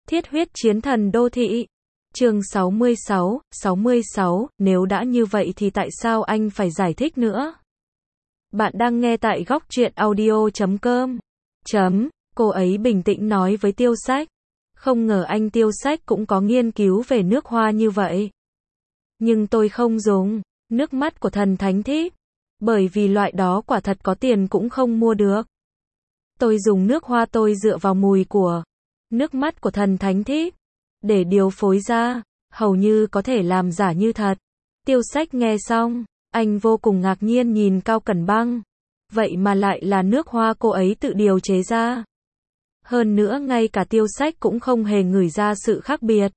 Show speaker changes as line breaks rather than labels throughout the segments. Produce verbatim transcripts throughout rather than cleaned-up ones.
Thiết huyết chiến thần đô thị. Chương sáu mươi sáu, sáu mươi sáu, nếu đã như vậy thì tại sao anh phải giải thích nữa? Bạn đang nghe tại góc truyện audio chấm com. Chấm, cô ấy bình tĩnh nói với Tiêu Sách. Không ngờ anh Tiêu Sách cũng có nghiên cứu về nước hoa như vậy. Nhưng tôi không dùng nước mắt của thần thánh thiếp, bởi vì loại đó quả thật có tiền cũng không mua được. Tôi dùng nước hoa tôi dựa vào mùi của nước mắt của thần thánh thiếp để điều phối ra, hầu như có thể làm giả như thật. Tiêu Sách nghe xong, anh vô cùng ngạc nhiên nhìn Cao Cẩn Băng. Vậy mà lại là nước hoa cô ấy tự điều chế ra. Hơn nữa ngay cả Tiêu Sách cũng không hề ngửi ra sự khác biệt.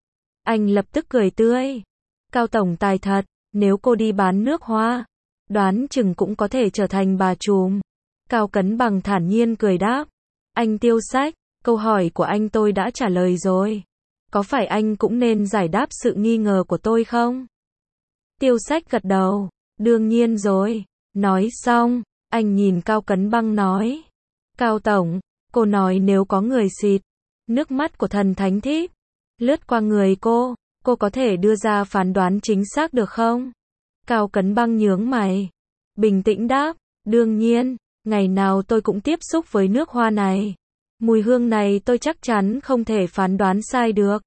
Anh lập tức cười tươi. Cao tổng tài thật, nếu cô đi bán nước hoa, đoán chừng cũng có thể trở thành bà trùm. Cao Cẩn Bằng thản nhiên cười đáp. Anh Tiêu Sách, câu hỏi của anh tôi đã trả lời rồi. Có phải anh cũng nên giải đáp sự nghi ngờ của tôi không? Tiêu Sách gật đầu. Đương nhiên rồi. Nói xong, anh nhìn Cao Cẩn Băng nói. Cao tổng, cô nói nếu có người xịt nước mắt của thần thánh thiếp lướt qua người cô, cô có thể đưa ra phán đoán chính xác được không? Cao Cẩn Băng nhướng mày, bình tĩnh đáp, đương nhiên, ngày nào tôi cũng tiếp xúc với nước hoa này. Mùi hương này tôi chắc chắn không thể phán đoán sai được.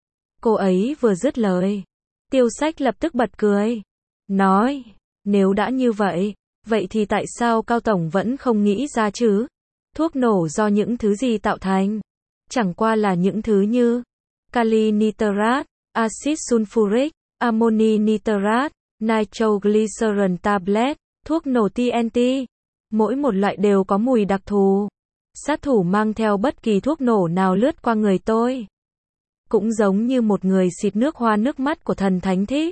Cô ấy vừa dứt lời, Tiêu Sách lập tức bật cười, nói, nếu đã như vậy, vậy thì tại sao Cao tổng vẫn không nghĩ ra chứ? Thuốc nổ do những thứ gì tạo thành? Chẳng qua là những thứ như kali nitrat, axit sulfuric, ammoni nitrat, nitroglycerin tablet, thuốc nổ tê en tê. Mỗi một loại đều có mùi đặc thù. Sát thủ mang theo bất kỳ thuốc nổ nào lướt qua người tôi, cũng giống như một người xịt nước hoa nước mắt của thần thánh thiếp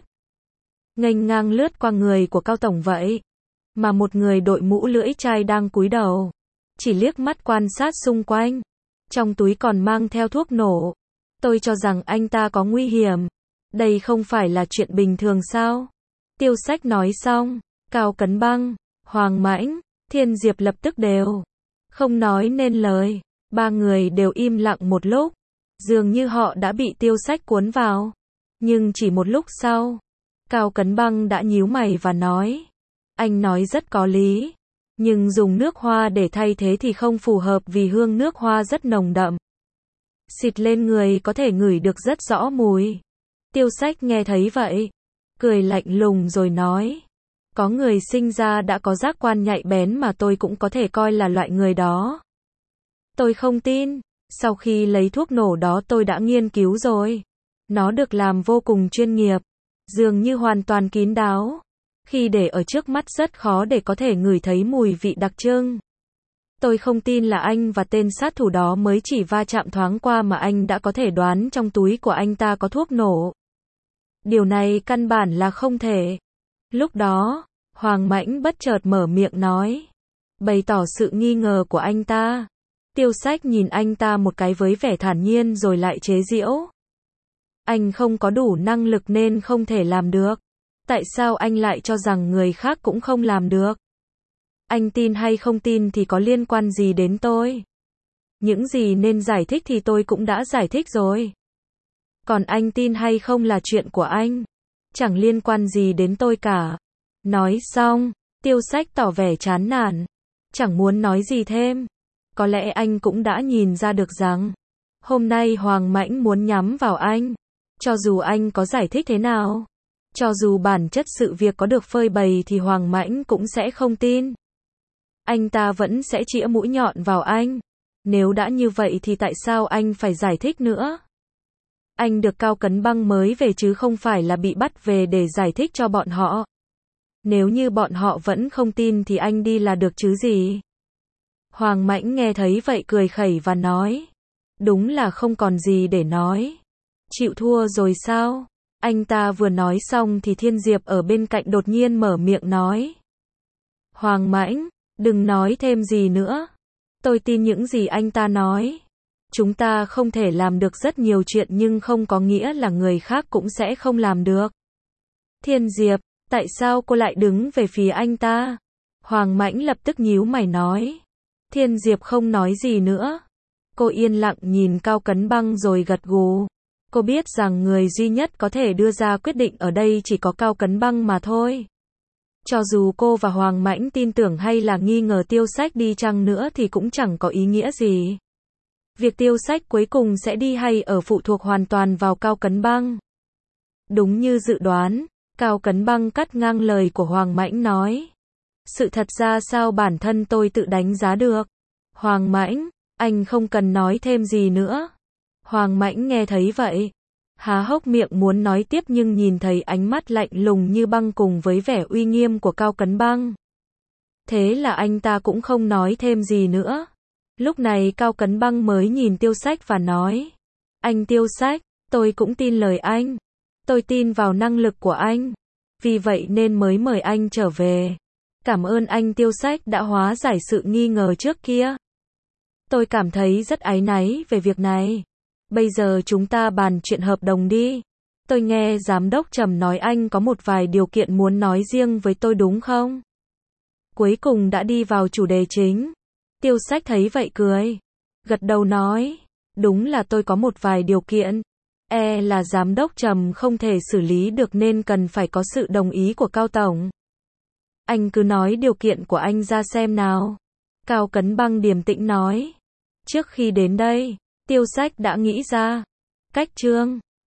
nghênh ngang lướt qua người của Cao tổng vậy. Mà một người đội mũ lưỡi chai đang cúi đầu, chỉ liếc mắt quan sát xung quanh, trong túi còn mang theo thuốc nổ. Tôi cho rằng anh ta có nguy hiểm. Đây không phải là chuyện bình thường sao? Tiêu Sách nói xong, Cao Cẩn Băng, Hoàng Mãnh, Thiên Diệp lập tức đều không nói nên lời. Ba người đều im lặng một lúc, dường như họ đã bị Tiêu Sách cuốn vào. Nhưng chỉ một lúc sau, Cao Cẩn Băng đã nhíu mày và nói, anh nói rất có lý, nhưng dùng nước hoa để thay thế thì không phù hợp vì hương nước hoa rất nồng đậm. Xịt lên người có thể ngửi được rất rõ mùi. Tiêu Sách nghe thấy vậy, cười lạnh lùng rồi nói, có người sinh ra đã có giác quan nhạy bén mà tôi cũng có thể coi là loại người đó. Tôi không tin, sau khi lấy thuốc nổ đó tôi đã nghiên cứu rồi. Nó được làm vô cùng chuyên nghiệp, dường như hoàn toàn kín đáo. Khi để ở trước mắt rất khó để có thể ngửi thấy mùi vị đặc trưng. Tôi không tin là anh và tên sát thủ đó mới chỉ va chạm thoáng qua mà anh đã có thể đoán trong túi của anh ta có thuốc nổ. Điều này căn bản là không thể. Lúc đó, Hoàng Mãnh bất chợt mở miệng nói, bày tỏ sự nghi ngờ của anh ta. Tiêu Sách nhìn anh ta một cái với vẻ thản nhiên rồi lại chế giễu. Anh không có đủ năng lực nên không thể làm được. Tại sao anh lại cho rằng người khác cũng không làm được? Anh tin hay không tin thì có liên quan gì đến tôi? Những gì nên giải thích thì tôi cũng đã giải thích rồi. Còn anh tin hay không là chuyện của anh, chẳng liên quan gì đến tôi cả. Nói xong, Tiêu Sách tỏ vẻ chán nản, chẳng muốn nói gì thêm. Có lẽ anh cũng đã nhìn ra được rằng hôm nay Hoàng Mãnh muốn nhắm vào anh. Cho dù anh có giải thích thế nào, cho dù bản chất sự việc có được phơi bày thì Hoàng Mãnh cũng sẽ không tin. Anh ta vẫn sẽ chĩa mũi nhọn vào anh. Nếu đã như vậy thì tại sao anh phải giải thích nữa? Anh được Cao Cẩn Băng mới về chứ không phải là bị bắt về để giải thích cho bọn họ. Nếu như bọn họ vẫn không tin thì anh đi là được chứ gì? Hoàng Mãnh nghe thấy vậy cười khẩy và nói, đúng là không còn gì để nói. Chịu thua rồi sao? Anh ta vừa nói xong thì Thiên Diệp ở bên cạnh đột nhiên mở miệng nói, Hoàng Mãnh, đừng nói thêm gì nữa. Tôi tin những gì anh ta nói. Chúng ta không thể làm được rất nhiều chuyện nhưng không có nghĩa là người khác cũng sẽ không làm được. Thiên Diệp, tại sao cô lại đứng về phía anh ta? Hoàng Mãnh lập tức nhíu mày nói. Thiên Diệp không nói gì nữa. Cô yên lặng nhìn Cao Cấn Băng rồi gật gù. Cô biết rằng người duy nhất có thể đưa ra quyết định ở đây chỉ có Cao Cấn Băng mà thôi. Cho dù cô và Hoàng Mãnh tin tưởng hay là nghi ngờ Tiêu Sách đi chăng nữa thì cũng chẳng có ý nghĩa gì. Việc Tiêu Sách cuối cùng sẽ đi hay ở phụ thuộc hoàn toàn vào Cao Cấn Băng. Đúng như dự đoán, Cao Cấn Băng cắt ngang lời của Hoàng Mãnh nói. Sự thật ra sao bản thân tôi tự đánh giá được. Hoàng Mãnh, anh không cần nói thêm gì nữa. Hoàng Mãnh nghe thấy vậy, há hốc miệng muốn nói tiếp nhưng nhìn thấy ánh mắt lạnh lùng như băng cùng với vẻ uy nghiêm của Cao Cấn Băng. Thế là anh ta cũng không nói thêm gì nữa. Lúc này Cao Cấn Băng mới nhìn Tiêu Sách và nói. Anh Tiêu Sách, tôi cũng tin lời anh. Tôi tin vào năng lực của anh. Vì vậy nên mới mời anh trở về. Cảm ơn anh Tiêu Sách đã hóa giải sự nghi ngờ trước kia. Tôi cảm thấy rất áy náy về việc này. Bây giờ chúng ta bàn chuyện hợp đồng đi. Tôi nghe giám đốc Trầm nói anh có một vài điều kiện muốn nói riêng với tôi đúng không? Cuối cùng đã đi vào chủ đề chính. Tiêu Sách thấy vậy cười. Gật đầu nói. Đúng là tôi có một vài điều kiện. E là giám đốc Trầm không thể xử lý được nên cần phải có sự đồng ý của Cao Tổng. Anh cứ nói điều kiện của anh ra xem nào. Cao Cấn Băng điềm tĩnh nói. Trước khi đến đây, Tiêu Sách đã nghĩ ra cách chương